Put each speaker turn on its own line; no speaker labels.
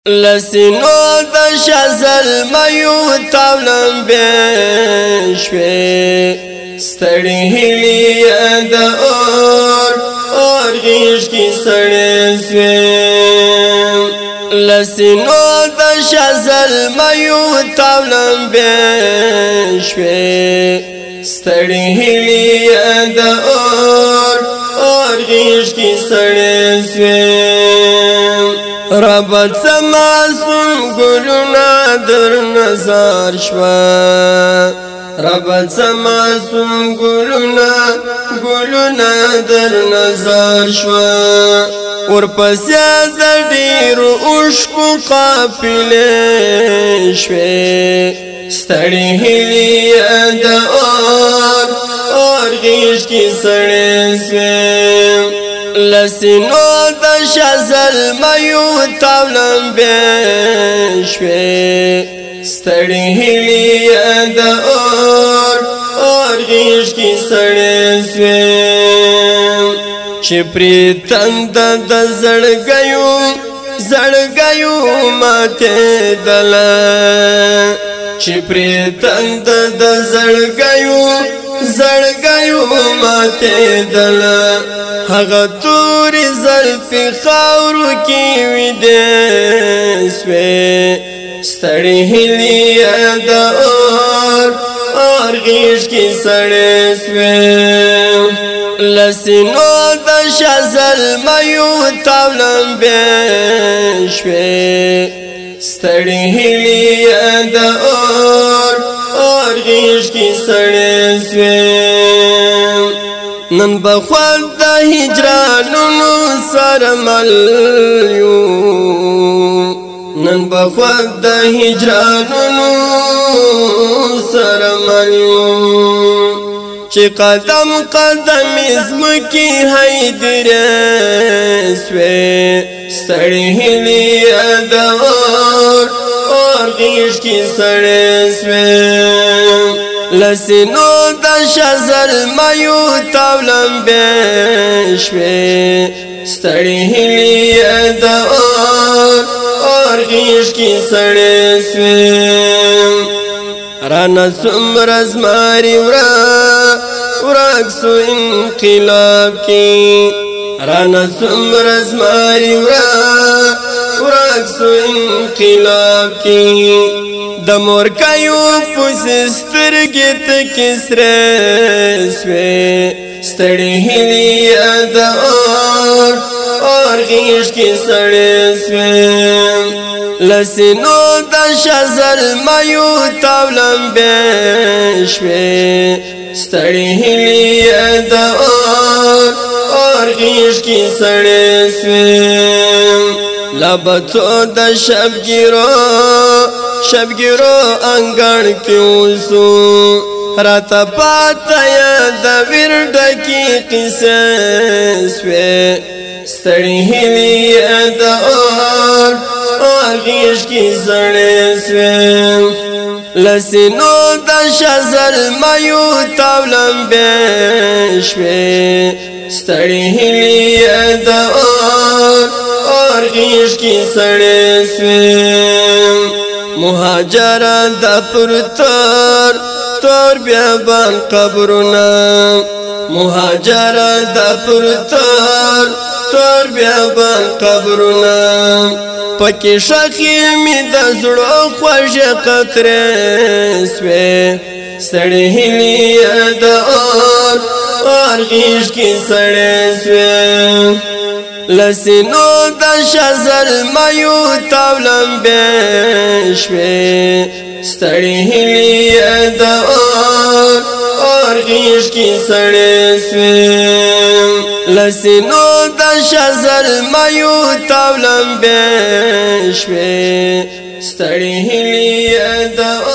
لسینو د شزل مایو تاولم بشوی ستړی هلی د اور غیش کی سړی سوی لسینو د شزل مایو تاولم بشوی ستړی هلی د اور غیش کی سړی سوی رب معصوم گلونا در نظر شوا رب معصوم گلونا در نظر شوا ورپسې د ډیرو اوښکو قافلې شوې ستړی هیلې د اور غیږ کې سړې سوې لسینو د شزل مایو تاولم بشوی ستړی هیلې د اور غیږ کې سړی سوی چې پرې تند د زړګیو ماتېدله چې پرې تند د زړګیو ماتېدله هغه تورې زلفې خاورو کې ویدې سوې ستړی هیلې د اور غیږ کې سړې سوې لسینو د شزل مایو تاولم بشوی ستړی هیلې د اور غیږ کې سړې سوې نن بخواد د هجرانونو سره مل یو نن بخواد د هجرانونو سره مل یو چې قدم زمکې هیدرې سوې ستړی هیلې د اور غیږ کې سړې سوې لسینو د شزل مایو تاولم بشوی ستړی هیلې د اور غیږ کې سړې سوې رانه څومره زماري ورک سو انقلاب کې رانه څومره زماري ورک سو انقلاب کې د مورکایو پوس سترګې ته کسره سوې ستړی هیلې د اور غیږ کې سړې سوې لسینو د شزل مایو تاولم بشوی ستړی هیلې د اور غیږ کې سړې سوې لبڅو د شبګیرو انګړ کې اوسو راته پاته د ورډکی قصه سوې ستړی هیلې د اور غیږ کې سړې سوې لسینو د شزل مایو تاولم بشوی ستړی هیلې د اور غیږ کې سړې سوې مهاجر د پرتور بیابان قبرونه مهاجر د پرتور بیابان قبرونه پکې شخې مې د زړه خوږې قطرې سوې ستړی هیلې د اور غیږ کې سړې سوې لسینو د شزل مایو تاولم بشوی ستړی هیلې د اور غیږ کې سړې سوې لسینو د شزل مایو تاولم بشوی ستړی هیلې د